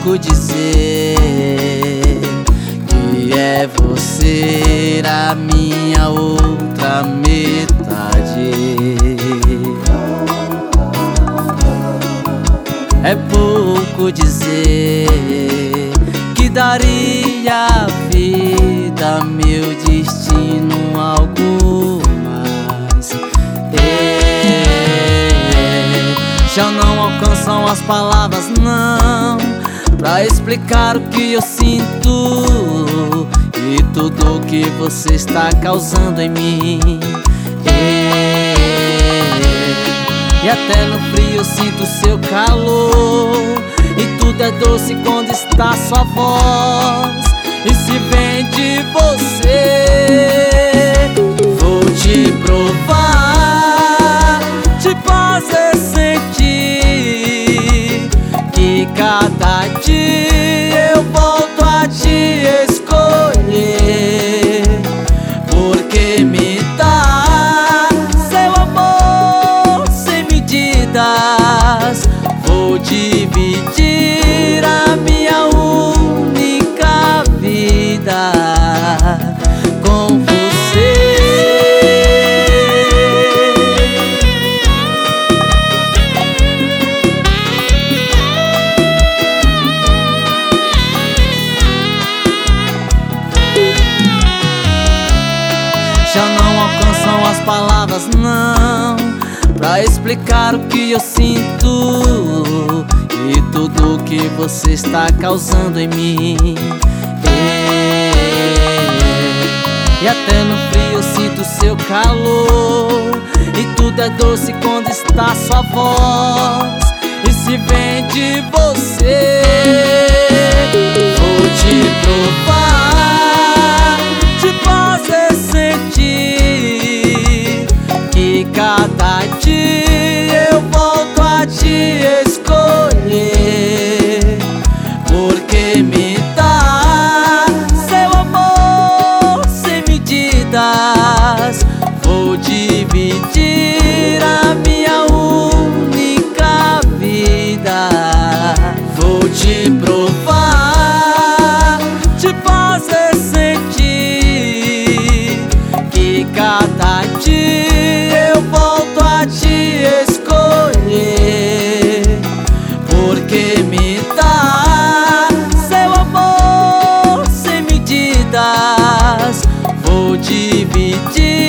pouco dizer que é você a minha outra metade. É pouco dizer que daria a vida, meu destino, algo mais. Já não alcançam as palavras, não, pra explicar o que eu sinto e tudo o que você está causando em mim. E até no frio eu sinto seu calor, e tudo é doce quando está sua voz. E se vem de você, vou te provar, te fazer sentir que cada dia eu volto a te escolher, porque me dá seu amor sem medidas. Vou dividir a minha única vida com você. Já não alcançam as palavras, não, pra explicar o que eu sinto e tudo o que você está causando em mim. E até no frio eu sinto seu calor, e tudo é doce quando está sua voz. E se vem de você, vou te provar, te fazer sentir que cada dia eu volto a te escolher, porque me dá seu amor sem medidas. Vou dividir a minha única vida. Vou te provar, te fazer sentir que cada dia eu volto a te escolher, porque me dá seu amor sem medidas. Vou dividir